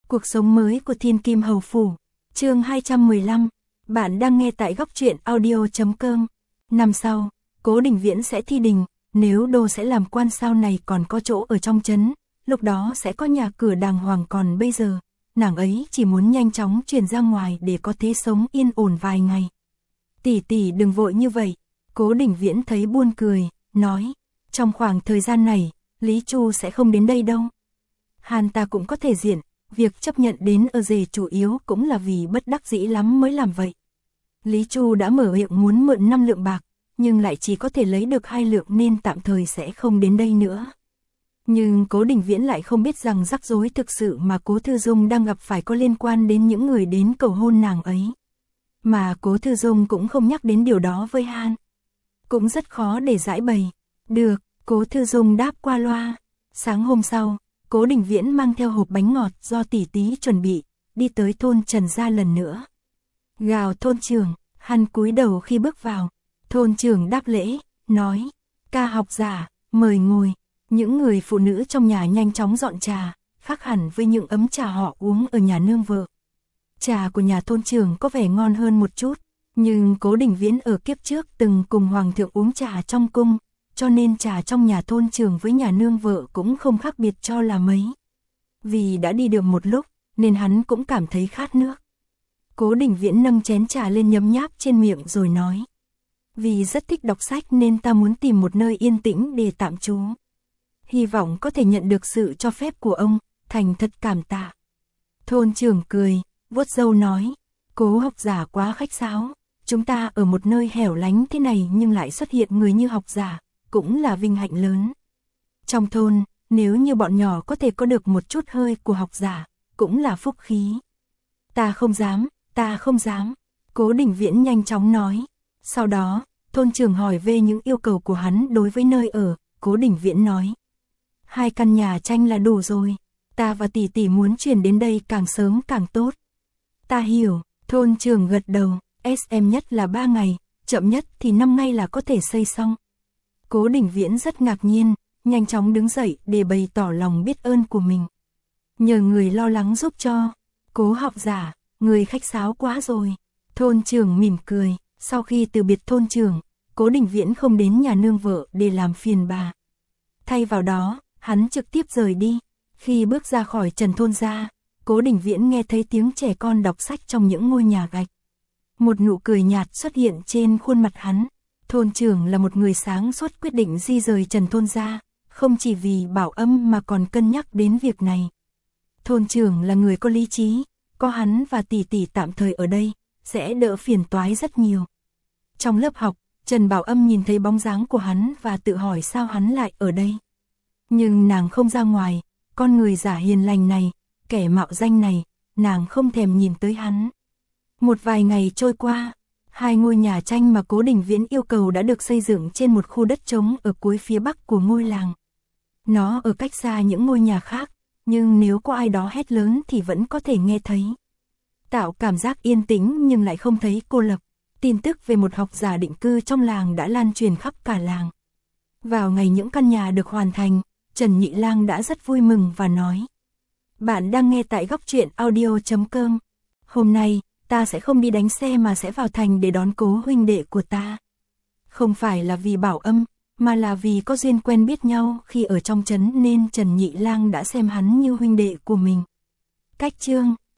Cuộc sống mới của Thiên Kim Hầu Phủ. Chương 215. Bạn đang nghe tại góc truyện audio.com. Năm sau, Cố Đình Viễn sẽ thi đình, nếu Đô sẽ làm quan sau này còn có chỗ ở trong trấn, lúc đó sẽ có nhà cửa đàng hoàng, còn bây giờ, nàng ấy chỉ muốn nhanh chóng chuyển ra ngoài để có thế sống yên ổn vài ngày. Tỷ tỷ đừng vội như vậy. Cố Đình Viễn thấy buồn cười, nói, trong khoảng thời gian này, Lý Chu sẽ không đến đây đâu. Hàn ta cũng có thể diện, việc chấp nhận đến ở rể chủ yếu cũng là vì bất đắc dĩ lắm mới làm vậy. Lý Chu đã mở miệng muốn mượn 5 lượng bạc, nhưng lại chỉ có thể lấy được 2 lượng nên tạm thời sẽ không đến đây nữa. Nhưng Cố Đình Viễn lại không biết rằng rắc rối thực sự mà Cố Thư Dung đang gặp phải có liên quan đến những người đến cầu hôn nàng ấy. Mà Cố Thư Dung cũng không nhắc đến điều đó với Han. Cũng rất khó để giải bày. Được, Cố Thư Dung đáp qua loa. Sáng hôm sau, Cố Đình Viễn mang theo hộp bánh ngọt do tỷ tỷ chuẩn bị, đi tới thôn Trần gia lần nữa. Gào thôn trưởng, Han cúi đầu khi bước vào. Thôn trưởng đáp lễ, nói, ca học giả, mời ngồi. Những người phụ nữ trong nhà nhanh chóng dọn trà, khác hẳn với những ấm trà họ uống ở nhà nương vợ. Trà của nhà thôn trưởng có vẻ ngon hơn một chút, nhưng Cố Đình Viễn ở kiếp trước từng cùng hoàng thượng uống trà trong cung, cho nên trà trong nhà thôn trưởng với nhà nương vợ cũng không khác biệt cho là mấy. Vì đã đi được một lúc, nên hắn cũng cảm thấy khát nước. Cố Đình Viễn nâng chén trà lên nhấm nháp trên miệng rồi nói, vì rất thích đọc sách nên ta muốn tìm một nơi yên tĩnh để tạm trú. Hy vọng có thể nhận được sự cho phép của ông, thành thật cảm tạ. Thôn trưởng cười, vuốt râu nói, Cố học giả quá khách sáo, chúng ta ở một nơi hẻo lánh thế này nhưng lại xuất hiện người như học giả, cũng là vinh hạnh lớn. Trong thôn, nếu như bọn nhỏ có thể có được một chút hơi của học giả, cũng là phúc khí. Ta không dám, Cố Đình Viễn nhanh chóng nói. Sau đó, thôn trưởng hỏi về những yêu cầu của hắn đối với nơi ở, Cố Đình Viễn nói, 2 căn nhà tranh là đủ rồi, ta và tỷ tỷ muốn chuyển đến đây càng sớm càng tốt. Ta hiểu, thôn trưởng gật đầu, SM nhất là 3 ngày, chậm nhất thì 5 ngày là có thể xây xong. Cố Đình Viễn rất ngạc nhiên, nhanh chóng đứng dậy để bày tỏ lòng biết ơn của mình. Nhờ người lo lắng giúp cho. Cố học giả, người khách sáo quá rồi. Thôn trưởng mỉm cười, sau khi từ biệt thôn trưởng, Cố Đình Viễn không đến nhà nương vợ để làm phiền bà. Thay vào đó, hắn trực tiếp rời đi. Khi bước ra khỏi Trần thôn gia, Cố Đình Viễn nghe thấy tiếng trẻ con đọc sách trong những ngôi nhà gạch. Một nụ cười nhạt xuất hiện trên khuôn mặt hắn. Thôn trưởng là một người sáng suốt quyết định di rời Trần thôn gia, không chỉ vì Bảo Âm mà còn cân nhắc đến việc này. Thôn trưởng là người có lý trí, có hắn và tỷ tỷ tạm thời ở đây, sẽ đỡ phiền toái rất nhiều. Trong lớp học, Trần Bảo Âm nhìn thấy bóng dáng của hắn và tự hỏi sao hắn lại ở đây. Nhưng nàng không ra ngoài, con người giả hiền lành này, kẻ mạo danh này, nàng không thèm nhìn tới hắn. Một vài ngày trôi qua, 2 ngôi nhà tranh mà Cố Đình Viễn yêu cầu đã được xây dựng trên một khu đất trống ở cuối phía bắc của ngôi làng. Nó ở cách xa những ngôi nhà khác, nhưng nếu có ai đó hét lớn thì vẫn có thể nghe thấy. Tạo cảm giác yên tĩnh nhưng lại không thấy cô lập. Tin tức về một học giả định cư trong làng đã lan truyền khắp cả làng. Vào ngày những căn nhà được hoàn thành, Trần Nhị Lang đã rất vui mừng và nói, bạn đang nghe tại góc truyện audio.com. Hôm nay, ta sẽ không đi đánh xe mà sẽ vào thành để đón Cố huynh đệ của ta. Không phải là vì Bảo Âm, mà là vì có duyên quen biết nhau khi ở trong trấn nên Trần Nhị Lang đã xem hắn như huynh đệ của mình. Cách chương